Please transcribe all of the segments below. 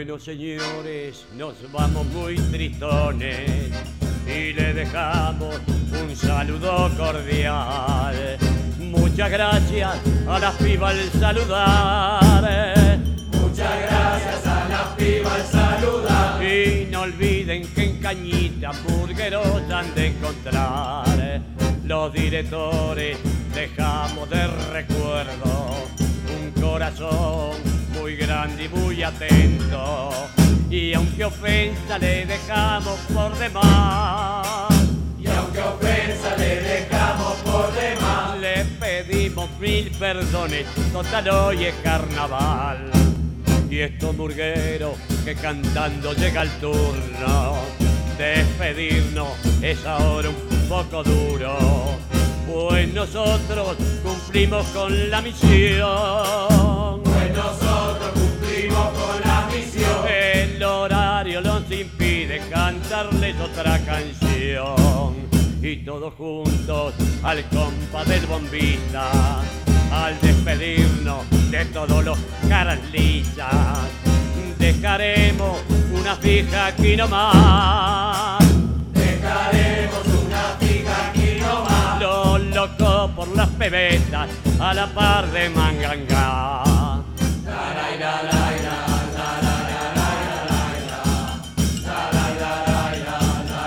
Bueno, señores, nos vamos muy tristones y le dejamos un saludo cordial. Muchas gracias a las pibas al saludar. Muchas gracias a las pibas al saludar. Y no olviden que en Cañita hamburgueros han de encontrar. Los directores dejamos de recuerdo un corazón muy grande y muy atento. Y aunque ofensa le dejamos por demás, y aunque ofensa le dejamos por demás, le pedimos mil perdones, total hoy es carnaval. Y estos murgueros que cantando llega el turno, despedirnos es ahora un poco duro, pues nosotros cumplimos con la misión. Pues nosotros cumplimos con la misión. El horario nos impide cantarles otra canción. Y todos juntos al compás del bombita, al despedirnos de todos los caras lisas, dejaremos una fija aquí nomás. Dejaremos una fija aquí nomás. Los locos por las pebetas a la par de Mangangá.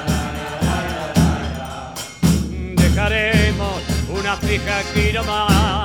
Dejaremos una fija aquí nomás.